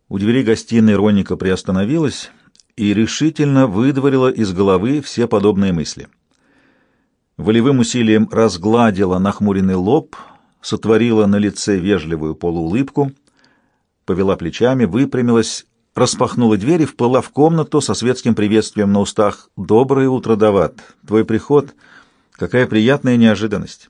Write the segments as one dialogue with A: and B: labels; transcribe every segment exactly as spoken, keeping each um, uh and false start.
A: У двери гостиной Роника приостановилась и решительно выдворила из головы все подобные мысли. Волевым усилием разгладила нахмуренный лоб, сотворила на лице вежливую полуулыбку, повела плечами, выпрямилась, распахнула дверь и вплыла в комнату со светским приветствием на устах. «Доброе утро, Дават! Твой приход — какая приятная неожиданность!»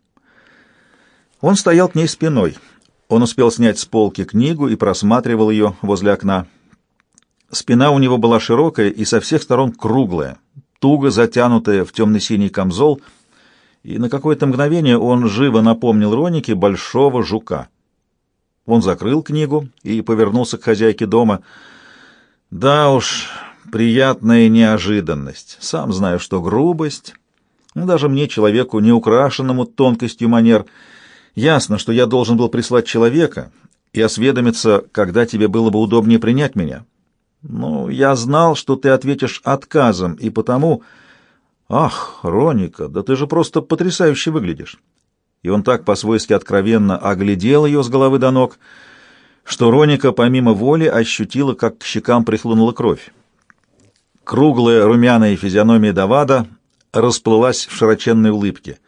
A: Он стоял к ней спиной. Он успел снять с полки книгу и просматривал ее возле окна. Спина у него была широкая и со всех сторон круглая, туго затянутая в темно-синий камзол, и на какое-то мгновение он живо напомнил Ронике большого жука. Он закрыл книгу и повернулся к хозяйке дома. «Да уж, приятная неожиданность. Сам знаю, что грубость, ну, даже мне, человеку, не украшенному тонкостью манер, ясно, что я должен был прислать человека и осведомиться, когда тебе было бы удобнее принять меня. Но я знал, что ты ответишь отказом, и потому... Ах, Роника, да ты же просто потрясающе выглядишь!» И он так по-свойски откровенно оглядел ее с головы до ног, что Роника помимо воли ощутила, как к щекам прихлынула кровь. Круглая румяная физиономия Давада расплылась в широченной улыбке.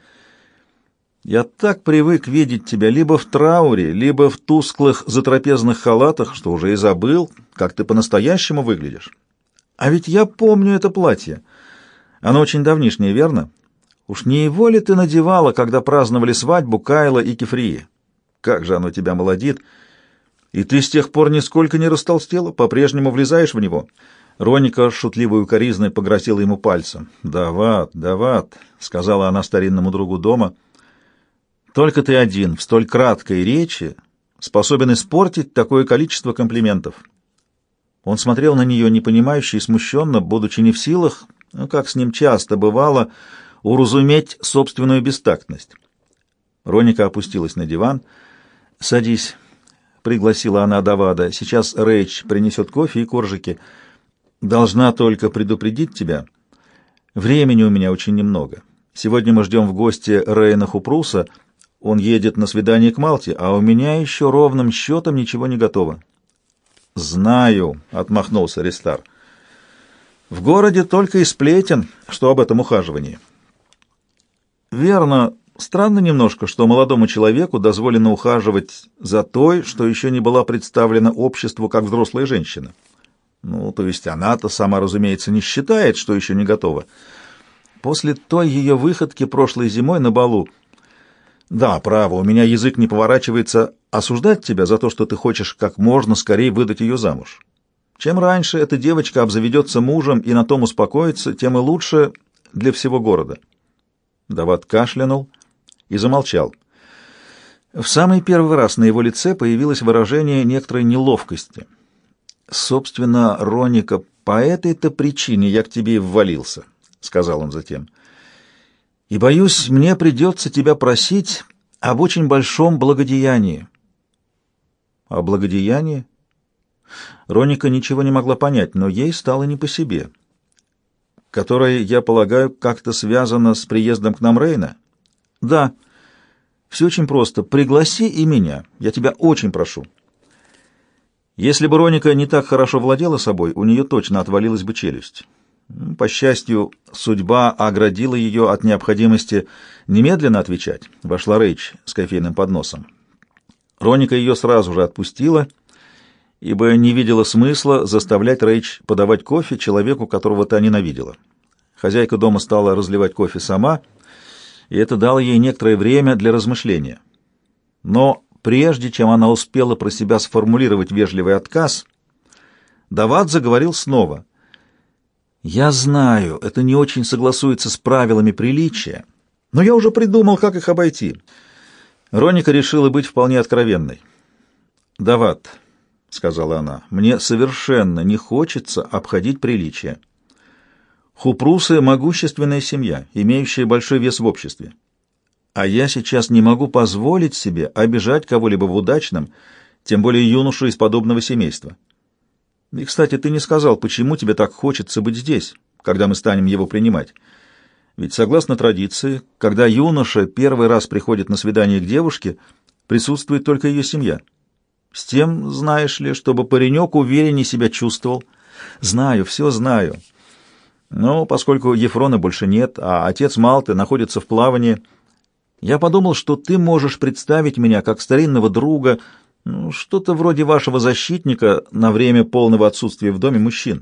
A: «Я так привык видеть тебя либо в трауре, либо в тусклых затрапезных халатах, что уже и забыл, как ты по-настоящему выглядишь. А ведь я помню это платье. Оно очень давнишнее, верно? Уж не его ли ты надевала, когда праздновали свадьбу Кайла и Кефрии? Как же оно тебя молодит! И ты с тех пор нисколько не растолстела, по-прежнему влезаешь в него». Роника шутливой укоризной погрозила ему пальцем. «Дават, Дават», — сказала она старинному другу дома, — «только ты один в столь краткой речи способен испортить такое количество комплиментов». Он смотрел на нее непонимающе и смущенно, будучи не в силах, ну, как с ним часто бывало, уразуметь собственную бестактность. Роника опустилась на диван. «Садись», — пригласила она Давада. «Сейчас Рэйч принесет кофе и коржики. Должна только предупредить тебя. Времени у меня очень немного. Сегодня мы ждем в гости Рейна Хупруса. Он едет на свидание к Малте, а у меня еще ровным счетом ничего не готово». «Знаю», — отмахнулся Рестар. «В городе только и сплетен, что об этом ухаживании». «Верно. Странно немножко, что молодому человеку дозволено ухаживать за той, что еще не была представлена обществу как взрослая женщина. Ну, то есть она-то сама, разумеется, не считает, что еще не готова. После той ее выходки прошлой зимой на балу... Да, право, у меня язык не поворачивается осуждать тебя за то, что ты хочешь как можно скорее выдать ее замуж. Чем раньше эта девочка обзаведется мужем и на том успокоится, тем и лучше для всего города». Дават кашлянул и замолчал. В самый первый раз на его лице появилось выражение некоторой неловкости. «Собственно, Роника, по этой-то причине я к тебе и ввалился», — сказал он затем. «И, боюсь, мне придется тебя просить об очень большом благодеянии». «О благодеянии?» Роника ничего не могла понять, но ей стало не по себе. «Которое, я полагаю, как-то связано с приездом к нам Рейна?» «Да. Все очень просто. Пригласи и меня. Я тебя очень прошу». Если бы Роника не так хорошо владела собой, у нее точно отвалилась бы челюсть. По счастью, судьба оградила ее от необходимости немедленно отвечать. Вошла Рэйч с кофейным подносом. Роника ее сразу же отпустила, ибо не видела смысла заставлять Рэйч подавать кофе человеку, которого та ненавидела. Хозяйка дома стала разливать кофе сама, и это дало ей некоторое время для размышления. Но прежде чем она успела про себя сформулировать вежливый отказ, Дават заговорил снова. «Я знаю, это не очень согласуется с правилами приличия, но я уже придумал, как их обойти». Роника решила быть вполне откровенной. «Дават», — сказала она, — «мне совершенно не хочется обходить приличия. Хупрусы — могущественная семья, имеющая большой вес в обществе. А я сейчас не могу позволить себе обижать кого-либо в удачном, тем более юношу из подобного семейства. И, кстати, ты не сказал, почему тебе так хочется быть здесь, когда мы станем его принимать. Ведь, согласно традиции, когда юноша первый раз приходит на свидание к девушке, присутствует только ее семья. С тем, знаешь ли, чтобы паренек увереннее себя чувствовал. Знаю, все знаю. Но поскольку Ефрона больше нет, а отец Малты находится в плавании, я подумал, что ты можешь представить меня как старинного друга, ну, что-то вроде вашего защитника на время полного отсутствия в доме мужчин.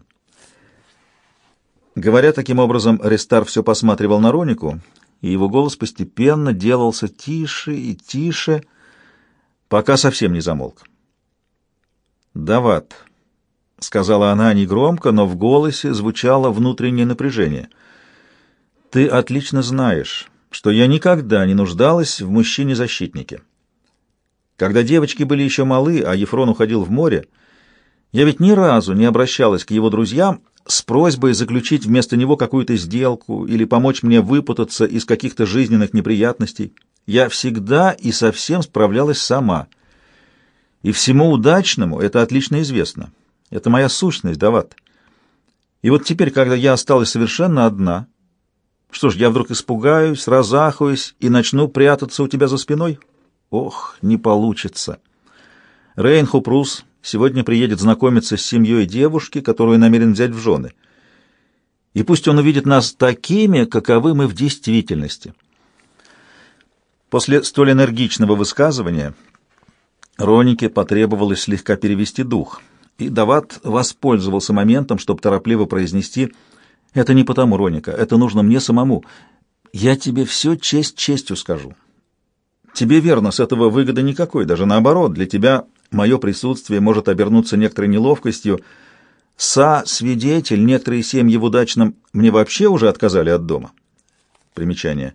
A: Говоря таким образом, Рестар все посматривал на Ронику, и его голос постепенно делался тише и тише, пока совсем не замолк. «Дават», — сказала она негромко, но в голосе звучало внутреннее напряжение, — «ты отлично знаешь, что я никогда не нуждалась в мужчине-защитнике. Когда девочки были еще малы, а Ефрон уходил в море, я ведь ни разу не обращалась к его друзьям с просьбой заключить вместо него какую-то сделку или помочь мне выпутаться из каких-то жизненных неприятностей. Я всегда и совсем справлялась сама. И всему удачному это отлично известно. Это моя сущность, Дават. И вот теперь, когда я осталась совершенно одна, что ж, я вдруг испугаюсь, разахаюсь и начну прятаться у тебя за спиной? Ох, не получится. Рейнхуп Рус сегодня приедет знакомиться с семьей девушки, которую намерен взять в жены. И пусть он увидит нас такими, каковы мы в действительности. После столь энергичного высказывания Ронике потребовалось слегка перевести дух, и Дават воспользовался моментом, чтобы торопливо произнести: «Это не потому, Роника, это нужно мне самому. Я тебе все честь честью скажу. Тебе, верно, с этого выгоды никакой, даже наоборот, для тебя мое присутствие может обернуться некоторой неловкостью. Са-свидетель, некоторые семьи в удачном мне вообще уже отказали от дома». Примечание.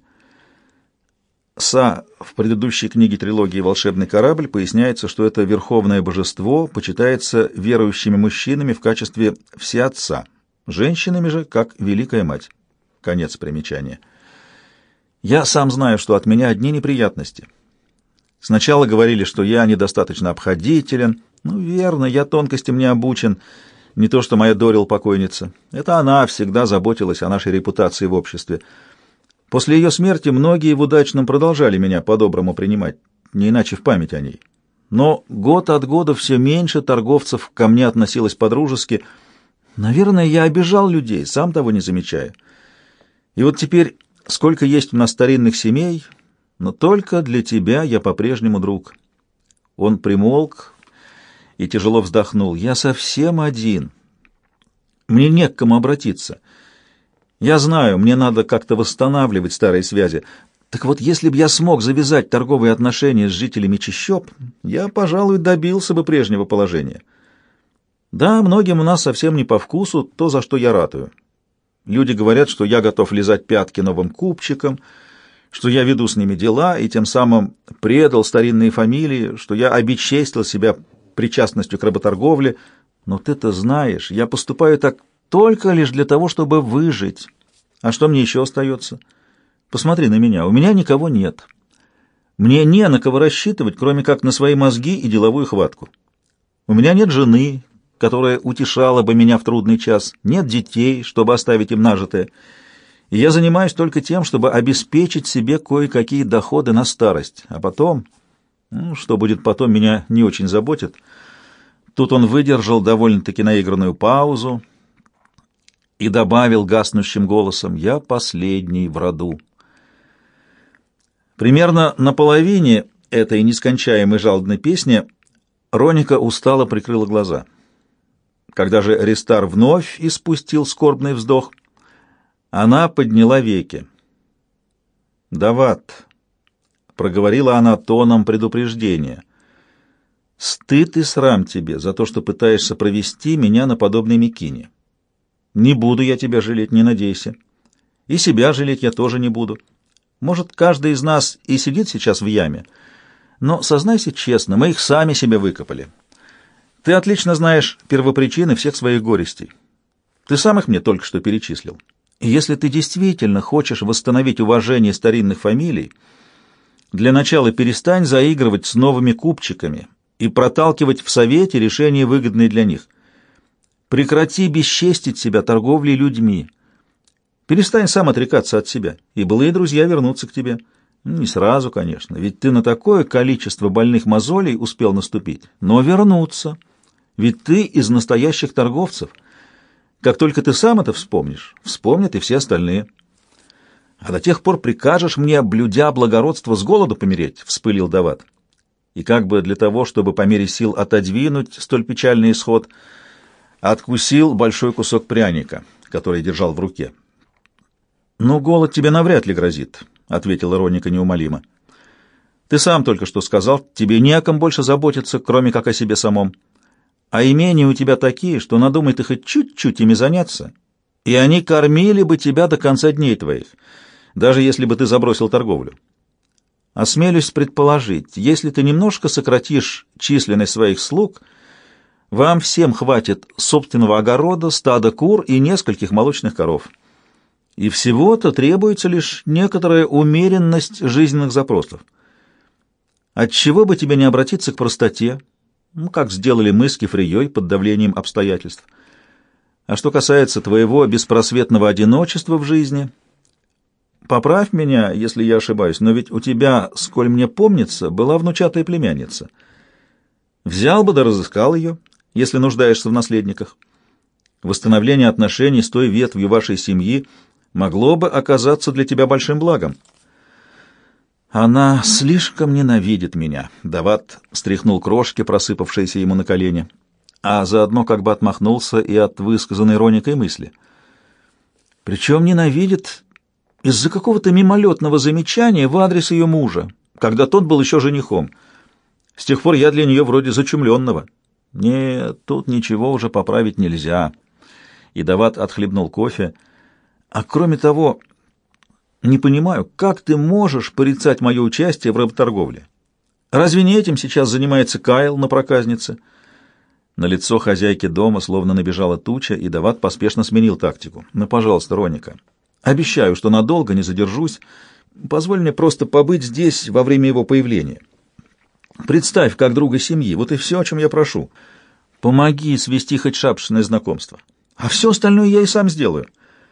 A: Са в предыдущей книге трилогии «Волшебный корабль» поясняется, что это верховное божество почитается верующими мужчинами в качестве всеотца, женщинами же как Великая Мать. Конец примечания. Я сам знаю, что от меня одни неприятности. Сначала говорили, что я недостаточно обходителен. Ну, верно, я тонкостям не обучен. Не то, что моя Дорил покойница. Это она всегда заботилась о нашей репутации в обществе. После ее смерти многие в удачном продолжали меня по-доброму принимать, не иначе в память о ней. Но год от года все меньше торговцев ко мне относилось по-дружески. Наверное, я обижал людей, сам того не замечая. И вот теперь, сколько есть у нас старинных семей, но только для тебя я по-прежнему друг. Он примолк и тяжело вздохнул. Я совсем один. Мне не к кому обратиться. Я знаю, мне надо как-то восстанавливать старые связи. Так вот, если бы я смог завязать торговые отношения с жителями чащоб, я, пожалуй, добился бы прежнего положения. Да, многим у нас совсем не по вкусу то, за что я ратую. Люди говорят, что я готов лизать пятки новым купчикам, что я веду с ними дела и тем самым предал старинные фамилии, что я обесчестил себя причастностью к работорговле. Но ты-то знаешь, я поступаю так только лишь для того, чтобы выжить. А что мне еще остается? Посмотри на меня, у меня никого нет. Мне не на кого рассчитывать, кроме как на свои мозги и деловую хватку. У меня нет жены, которая утешала бы меня в трудный час, нет детей, чтобы оставить им нажитое. И я занимаюсь только тем, чтобы обеспечить себе кое-какие доходы на старость. А потом, ну, что будет потом, меня не очень заботит. Тут он выдержал довольно-таки наигранную паузу и добавил гаснущим голосом: «Я последний в роду». Примерно на половине этой нескончаемой жалобной песни Роника устало прикрыла глаза. Когда же Рестар вновь испустил скорбный вздох, она подняла веки. «Дават», — проговорила она тоном предупреждения, — «стыд и срам тебе за то, что пытаешься провести меня на подобной мекине. Не буду я тебя жалеть, не надейся. И себя жалеть я тоже не буду. Может, каждый из нас и сидит сейчас в яме, но, сознайся честно, мы их сами себе выкопали. Ты отлично знаешь первопричины всех своих горестей. Ты сам их мне только что перечислил. И если ты действительно хочешь восстановить уважение старинных фамилий, для начала перестань заигрывать с новыми купчиками и проталкивать в совете решения, выгодные для них. Прекрати бесчестить себя торговлей людьми. Перестань сам отрекаться от себя, и былые друзья вернутся к тебе. Не сразу, конечно, ведь ты на такое количество больных мозолей успел наступить. Но вернуться. Ведь ты из настоящих торговцев. Как только ты сам это вспомнишь, вспомнят и все остальные. А до тех пор прикажешь мне, блюдя благородство, с голоду помереть, — вспылил Дават. И как бы для того, чтобы по мере сил отодвинуть столь печальный исход, откусил большой кусок пряника, который держал в руке. «Ну, голод тебе навряд ли грозит», — ответила Роника неумолимо. «Ты сам только что сказал, тебе не о ком больше заботиться, кроме как о себе самом. А имения у тебя такие, что надумай ты хоть чуть-чуть ими заняться, и они кормили бы тебя до конца дней твоих, даже если бы ты забросил торговлю. Осмелюсь предположить, если ты немножко сократишь численность своих слуг, вам всем хватит собственного огорода, стада кур и нескольких молочных коров. И всего-то требуется лишь некоторая умеренность жизненных запросов. Отчего бы тебе не обратиться к простоте, ну, как сделали мы с Кефрией под давлением обстоятельств. А что касается твоего беспросветного одиночества в жизни, поправь меня, если я ошибаюсь, но ведь у тебя, сколь мне помнится, была внучатая племянница. Взял бы да разыскал ее, если нуждаешься в наследниках. Восстановление отношений с той ветвью вашей семьи могло бы оказаться для тебя большим благом. Она слишком ненавидит меня. Дават стряхнул крошки, просыпавшиеся ему на колени, а заодно как бы отмахнулся и от высказанной Роникой мысли. Причем ненавидит из-за какого-то мимолетного замечания в адрес ее мужа, когда тот был еще женихом. С тех пор я для нее вроде зачумленного. Нет, тут ничего уже поправить нельзя. И Дават отхлебнул кофе. А кроме того, не понимаю, как ты можешь порицать мое участие в работорговле? Разве не этим сейчас занимается Кайл на проказнице? На лицо хозяйки дома словно набежала туча, и Дават поспешно сменил тактику. Ну, пожалуйста, Роника, обещаю, что надолго не задержусь. Позволь мне просто побыть здесь во время его появления. Представь, как друга семьи, вот и все, о чем я прошу. Помоги свести хоть шапшное знакомство. А все остальное я и сам сделаю.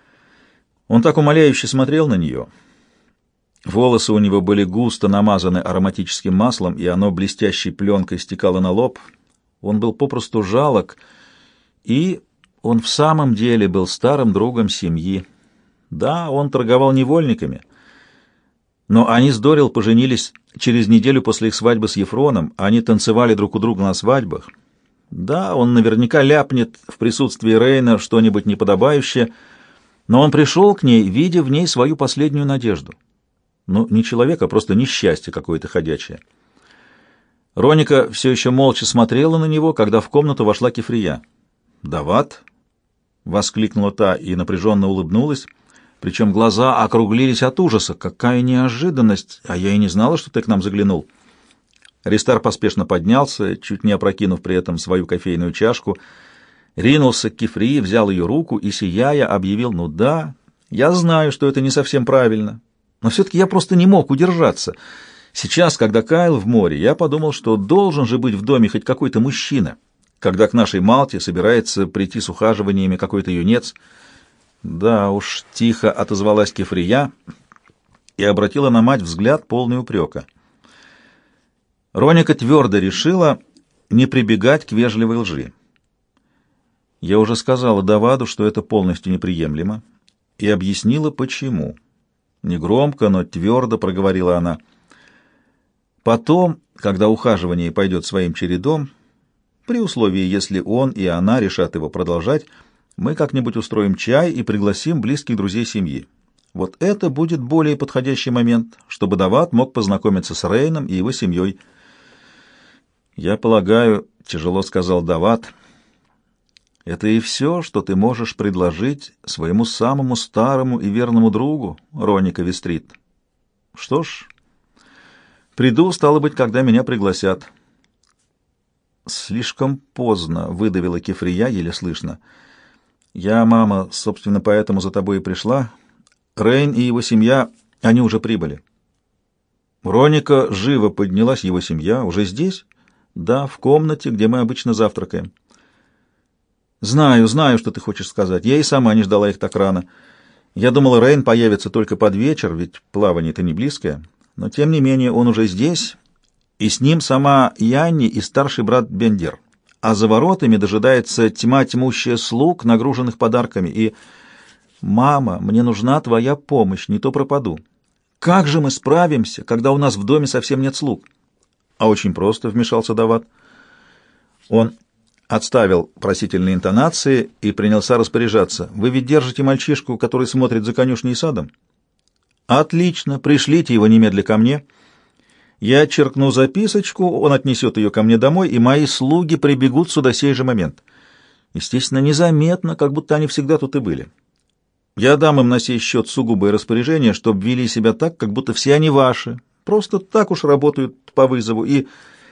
A: Он так умоляюще смотрел на нее. Волосы у него были густо намазаны ароматическим маслом, и оно блестящей пленкой стекало на лоб. Он был попросту жалок, и он в самом деле был старым другом семьи. Да, он торговал невольниками, но они с Дорил поженились через неделю после их свадьбы с Ефроном, они танцевали друг у друга на свадьбах. Да, он наверняка ляпнет в присутствии Рейна что-нибудь неподобающее, но он пришел к ней, видя в ней свою последнюю надежду. Ну, не человек, а просто несчастье какое-то ходячее. Роника все еще молча смотрела на него, когда в комнату вошла Кефрия. «Дават?» — воскликнула та и напряженно улыбнулась, причем глаза округлились от ужаса. «Какая неожиданность! А я и не знала, что ты к нам заглянул». Ристар поспешно поднялся, чуть не опрокинув при этом свою кофейную чашку, ринулся к Кефрии, взял ее руку и, сияя, объявил: «Ну да, я знаю, что это не совсем правильно, но все-таки я просто не мог удержаться. Сейчас, когда Кайл в море, я подумал, что должен же быть в доме хоть какой-то мужчина, когда к нашей Малте собирается прийти с ухаживаниями какой-то юнец». «Да уж», — тихо отозвалась Кефрия и обратила на мать взгляд, полный упрека. Роника твердо решила не прибегать к вежливой лжи. Я уже сказала Даваду, что это полностью неприемлемо, и объяснила, почему. Негромко, но твердо проговорила она. Потом, когда ухаживание пойдет своим чередом, при условии, если он и она решат его продолжать, мы как-нибудь устроим чай и пригласим близких друзей семьи. Вот это будет более подходящий момент, чтобы Давад мог познакомиться с Рейном и его семьей. «Я полагаю, — тяжело сказал Давад, — это и все, что ты можешь предложить своему самому старому и верному другу, Роника Вестрит. Что ж, приду, стало быть, когда меня пригласят». «Слишком поздно», — выдавила Кефрия, еле слышно. «Я, мама, собственно, поэтому за тобой и пришла. Рейн и его семья, они уже прибыли». Роника живо поднялась, его семья уже здесь? «Да, в комнате, где мы обычно завтракаем». «Знаю, знаю, что ты хочешь сказать. Я и сама не ждала их так рано. Я думала, Рейн появится только под вечер, ведь плавание-то не близкое. но тем не менее он уже здесь, и с ним сама Янни и старший брат Бендер. А за воротами дожидается тьма тьмущая слуг, нагруженных подарками, и... «Мама, мне нужна твоя помощь, не то пропаду. Как же мы справимся, когда у нас в доме совсем нет слуг?» «А очень просто», — вмешался Дават. Он отставил просительные интонации и принялся распоряжаться. «Вы ведь держите мальчишку, который смотрит за конюшней и садом?» «Отлично, пришлите его немедля ко мне. Я черкну записочку, он отнесет ее ко мне домой, и мои слуги прибегут сюда сей же момент. Естественно, незаметно, как будто они всегда тут и были. Я дам им на сей счет сугубое распоряжение, чтобы вели себя так, как будто все они ваши, просто так уж работают по вызову, и...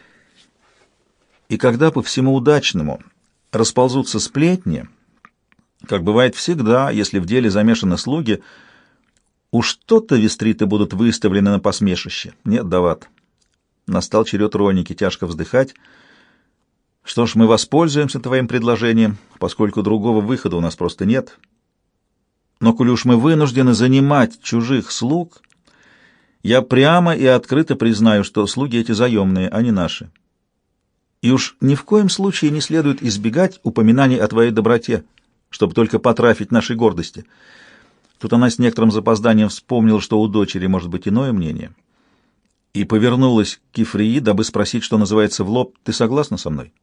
A: И когда по всему удачному расползутся сплетни, как бывает всегда, если в деле замешаны слуги, уж то-то вестриты будут выставлены на посмешище. Нет, Дават. Настал черед Роники тяжко вздыхать. Что ж, мы воспользуемся твоим предложением, поскольку другого выхода у нас просто нет. Но коли уж мы вынуждены занимать чужих слуг, я прямо и открыто признаю, что слуги эти заемные, а не наши. И уж ни в коем случае не следует избегать упоминаний о твоей доброте, чтобы только потрафить нашей гордости. Тут она с некоторым запозданием вспомнила, что у дочери может быть иное мнение, и повернулась к Кифрии, дабы спросить, что называется, в лоб: «Ты согласна со мной?»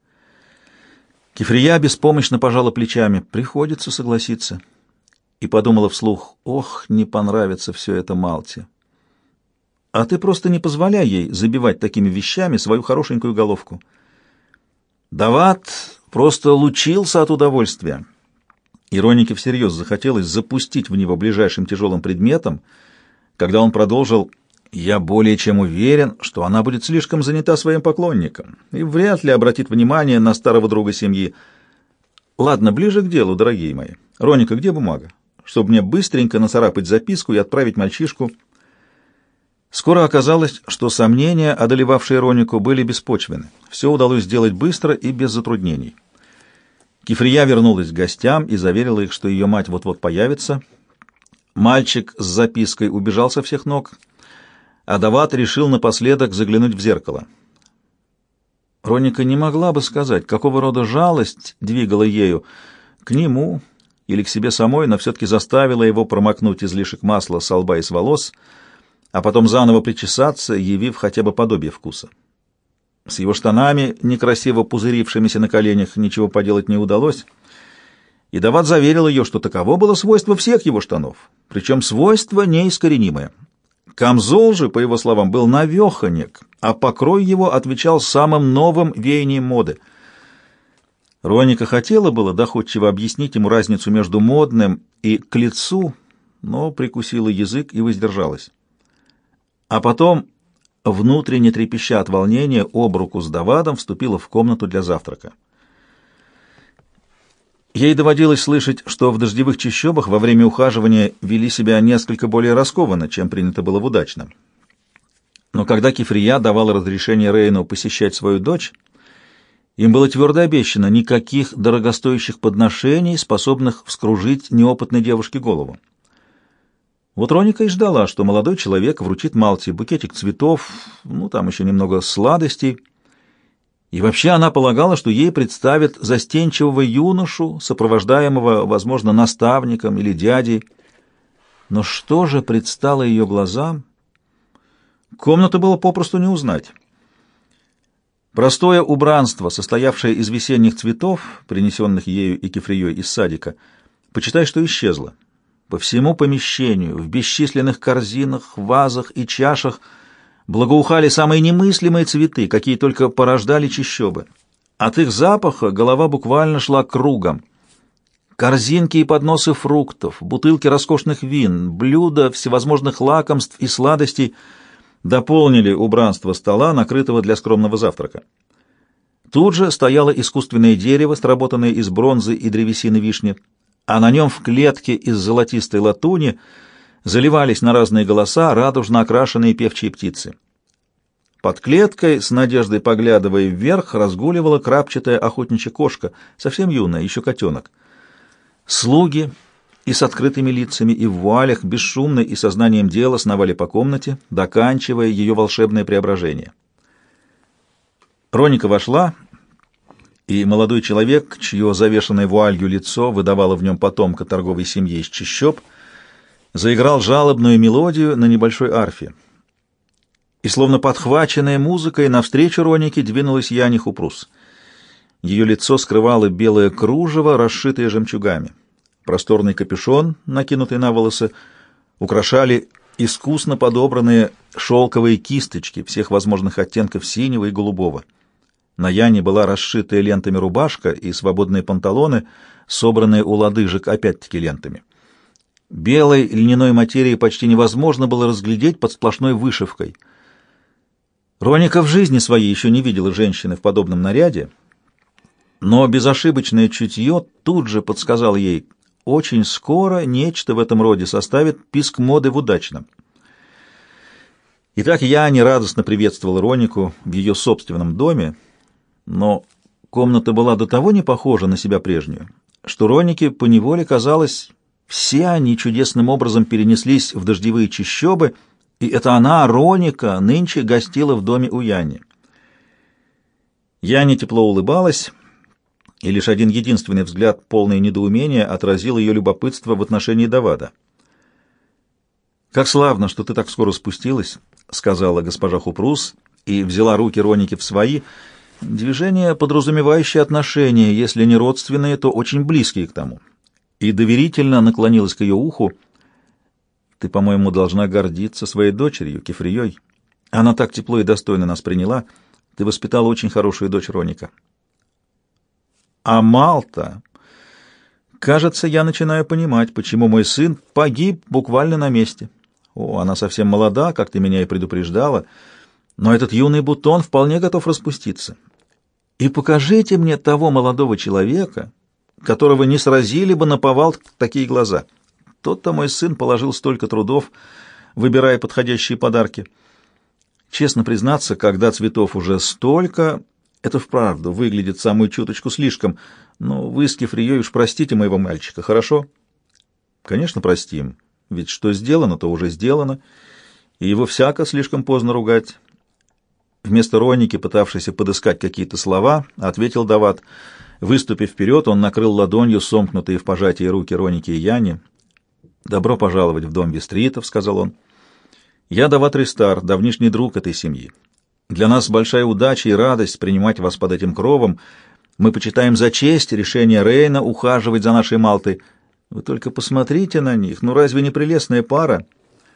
A: Кифрия беспомощно пожала плечами. «Приходится согласиться». И подумала вслух: «Ох, не понравится все это Малте. А ты просто не позволяй ей забивать такими вещами свою хорошенькую головку». Дават просто лучился от удовольствия. Иронике всерьез захотелось запустить в него ближайшим тяжелым предметом, когда он продолжил: «Я более чем уверен, что она будет слишком занята своим поклонником и вряд ли обратит внимание на старого друга семьи. Ладно, ближе к делу, дорогие мои. Роника, где бумага? Чтобы мне быстренько нацарапать записку и отправить мальчишку». Скоро оказалось, что сомнения, одолевавшие Ронику, были беспочвены. Все удалось сделать быстро и без затруднений. Кифрия вернулась к гостям и заверила их, что ее мать вот-вот появится. Мальчик с запиской убежал со всех ног, а Дават решил напоследок заглянуть в зеркало. Роника не могла бы сказать, какого рода жалость двигала ею, к нему или к себе самой, но все-таки заставила его промокнуть излишек масла со лба и с волос, а потом заново причесаться, явив хотя бы подобие вкуса. С его штанами, некрасиво пузырившимися на коленях, ничего поделать не удалось, и Дават заверил ее, что таково было свойство всех его штанов, причем свойство неискоренимое. Камзол же, по его словам, был навехонек, а покрой его отвечал самым новым веяниям моды. Роника хотела было доходчиво объяснить ему разницу между модным и к лицу, но прикусила язык и воздержалась. А потом, внутренне трепеща от волнения, об руку с Давадом вступила в комнату для завтрака. Ей доводилось слышать, что в дождевых чащобах во время ухаживания вели себя несколько более раскованно, чем принято было в удачном. Но когда Кифрия давала разрешение Рейну посещать свою дочь, им было твердо обещано никаких дорогостоящих подношений, способных вскружить неопытной девушке голову. Вот Роника и ждала, что молодой человек вручит Малте букетик цветов, ну, там еще немного сладостей. И вообще она полагала, что ей представят застенчивого юношу, сопровождаемого, возможно, наставником или дядей. Но что же предстало ее глазам? Комнату было попросту не узнать. Простое убранство, состоявшее из весенних цветов, принесенных ею и Кифрией из садика, почитай, что исчезло. По всему помещению, в бесчисленных корзинах, вазах и чашах благоухали самые немыслимые цветы, какие только порождали чащобы. От их запаха голова буквально шла кругом. Корзинки и подносы фруктов, бутылки роскошных вин, блюда всевозможных лакомств и сладостей дополнили убранство стола, накрытого для скромного завтрака. Тут же стояло искусственное дерево, сработанное из бронзы и древесины вишни, а на нем в клетке из золотистой латуни заливались на разные голоса радужно окрашенные певчие птицы. Под клеткой, с надеждой поглядывая вверх, разгуливала крапчатая охотничья кошка, совсем юная, еще котенок. Слуги, и с открытыми лицами, и в вуалях, бесшумно и сознанием дела сновали по комнате, доканчивая ее волшебное преображение. Роника вошла, и молодой человек, чье завешенное вуалью лицо выдавало в нем потомка торговой семьи из чащоб, заиграл жалобную мелодию на небольшой арфе. И, словно подхваченная музыкой, навстречу Ронике двинулась Яни Хупрус. Ее лицо скрывало белое кружево, расшитое жемчугами. Просторный капюшон, накинутый на волосы, украшали искусно подобранные шелковые кисточки всех возможных оттенков синего и голубого. На Яне была расшитая лентами рубашка и свободные панталоны, собранные у лодыжек опять-таки лентами. Белой льняной материи почти невозможно было разглядеть под сплошной вышивкой. Роника в жизни своей еще не видела женщины в подобном наряде, но безошибочное чутье тут же подсказало ей: очень скоро нечто в этом роде составит писк моды в удачном. Итак, я нерадостно приветствовал Ронику в ее собственном доме, но комната была до того не похожа на себя прежнюю, что Ронике поневоле казалось, все они чудесным образом перенеслись в дождевые чащобы, и это она, Роника, нынче гостила в доме у Яни. Яни тепло улыбалась, и лишь один единственный взгляд, полный недоумения, отразил ее любопытство в отношении Давада. «Как славно, что ты так скоро спустилась», — сказала госпожа Хупрус и взяла руки Роники в свои, движение, подразумевающее отношения, если не родственные, то очень близкие к тому, и доверительно наклонилась к ее уху. «Ты, по-моему, должна гордиться своей дочерью, Кефрией. Она так тепло и достойно нас приняла. Ты воспитала очень хорошую дочь, Роника». «А Малта... Кажется, я начинаю понимать, почему мой сын погиб буквально на месте. О, она совсем молода, как ты меня и предупреждала, но этот юный бутон вполне готов распуститься. И покажите мне того молодого человека, которого не сразили бы наповал такие глаза. Тот-то мой сын положил столько трудов, выбирая подходящие подарки. Честно признаться, когда цветов уже столько, это вправду выглядит самую чуточку слишком, но вы с Кефрией уж простите моего мальчика, хорошо?» «Конечно, простим, ведь что сделано, то уже сделано, и его всяко слишком поздно ругать». Вместо Роники, пытавшейся подыскать какие-то слова, ответил Давад. Выступив вперед, он накрыл ладонью сомкнутые в пожатии руки Роники и Яни. «Добро пожаловать в дом Вестритов», — сказал он. «Я Давад Ристар, давнишний друг этой семьи. Для нас большая удача и радость принимать вас под этим кровом. Мы почитаем за честь решение Рейна ухаживать за нашей Малтой. Вы только посмотрите на них, ну разве не прелестная пара?»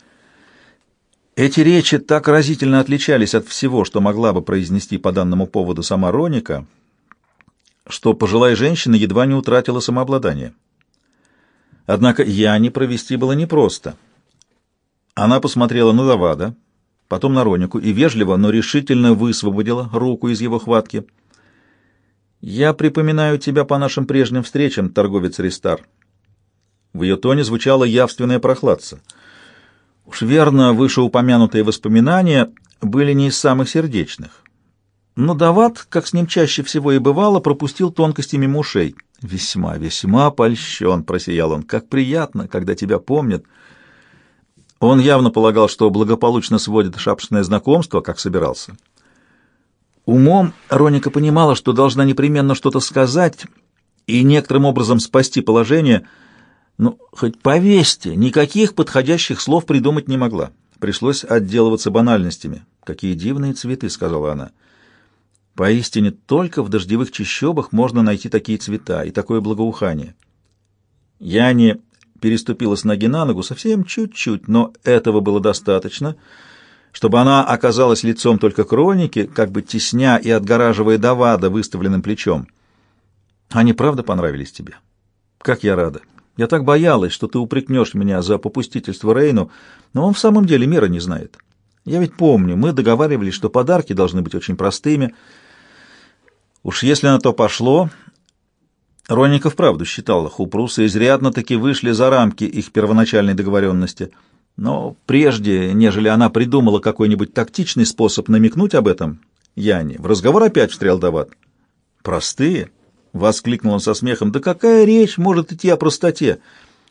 A: Эти речи так разительно отличались от всего, что могла бы произнести по данному поводу сама Роника, что пожилая женщина едва не утратила самообладание. Однако Яне провести было непросто. Она посмотрела на Давада, потом на Ронику и вежливо, но решительно высвободила руку из его хватки. «Я припоминаю тебя по нашим прежним встречам, торговец Ристар». В ее тоне звучало явственное прохладце. Уж верно, вышеупомянутые воспоминания были не из самых сердечных. Но Давад, как с ним чаще всего и бывало, пропустил тонкости мимо ушей. «Весьма, весьма польщен», — просиял он, — «как приятно, когда тебя помнят». Он явно полагал, что благополучно сводит шапшное знакомство, как собирался. Умом Роника понимала, что должна непременно что-то сказать и некоторым образом спасти положение. Ну, хоть повесьте, никаких подходящих слов придумать не могла. Пришлось отделываться банальностями. «Какие дивные цветы», — сказала она. «Поистине только в дождевых чащобах можно найти такие цвета и такое благоухание». Яне переступила с ноги на ногу совсем чуть-чуть, но этого было достаточно, чтобы она оказалась лицом только к Ронике, как бы тесня и отгораживая Давада выставленным плечом. «Они правда понравились тебе? Как я рада! Я так боялась, что ты упрекнешь меня за попустительство Рейну, но он в самом деле меры не знает. Я ведь помню, мы договаривались, что подарки должны быть очень простыми. Уж если на то пошло...» Роника вправду считала, Хупрусы изрядно-таки вышли за рамки их первоначальной договоренности. Но прежде, нежели она придумала какой-нибудь тактичный способ намекнуть об этом Яне, в разговор опять встрял Давад. «Простые?» — воскликнул он со смехом. «Да какая речь может идти о простоте?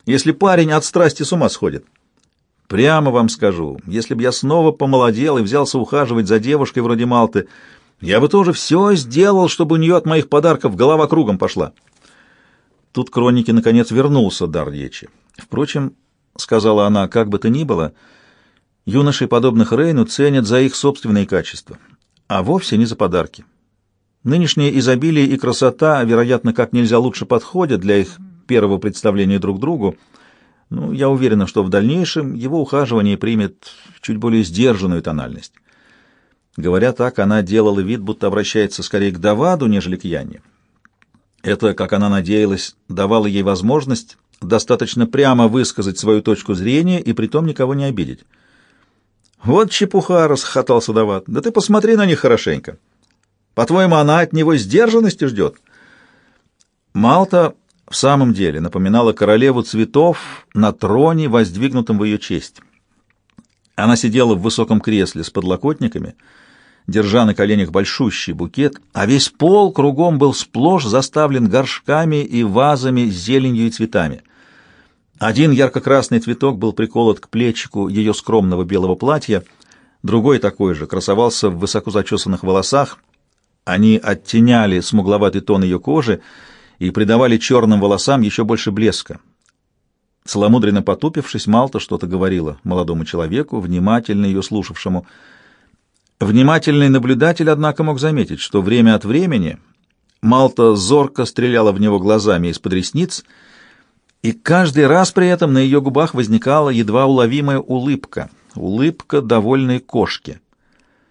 A: если парень от страсти с ума сходит. Прямо вам скажу, если бы я снова помолодел и взялся ухаживать за девушкой вроде Малты, я бы тоже все сделал, чтобы у нее от моих подарков голова кругом пошла. Тут к Ронике наконец вернулся дар речи. Впрочем, — сказала она, — как бы то ни было, юношей, подобных Рейну, ценят за их собственные качества, а вовсе не за подарки. Нынешнее изобилие и красота, вероятно, как нельзя лучше подходят для их первого представления друг другу. Ну, я уверена, что в дальнейшем его ухаживание примет чуть более сдержанную тональность. Говоря так, она делала вид, будто обращается скорее к Даваду, нежели к Янне. Это, как она надеялась, давало ей возможность достаточно прямо высказать свою точку зрения и притом никого не обидеть. «Вот чепуха!» — расхохотался Давад. «Да ты посмотри на них хорошенько. По-твоему, она от него сдержанности ждет?» Малта в самом деле напоминала королеву цветов на троне, воздвигнутом в ее честь. Она сидела в высоком кресле с подлокотниками, держа на коленях большущий букет, а весь пол кругом был сплошь заставлен горшками и вазами с зеленью и цветами. Один ярко-красный цветок был приколот к плечику ее скромного белого платья, другой такой же красовался в высоко зачесанных волосах. Они оттеняли смугловатый тон ее кожи и придавали черным волосам еще больше блеска. Целомудренно потупившись, Малта что-то говорила молодому человеку, внимательно ее слушавшему. Внимательный наблюдатель, однако, мог заметить, что время от времени Малта зорко стреляла в него глазами из-под ресниц, и каждый раз при этом на ее губах возникала едва уловимая улыбка, улыбка довольной кошки.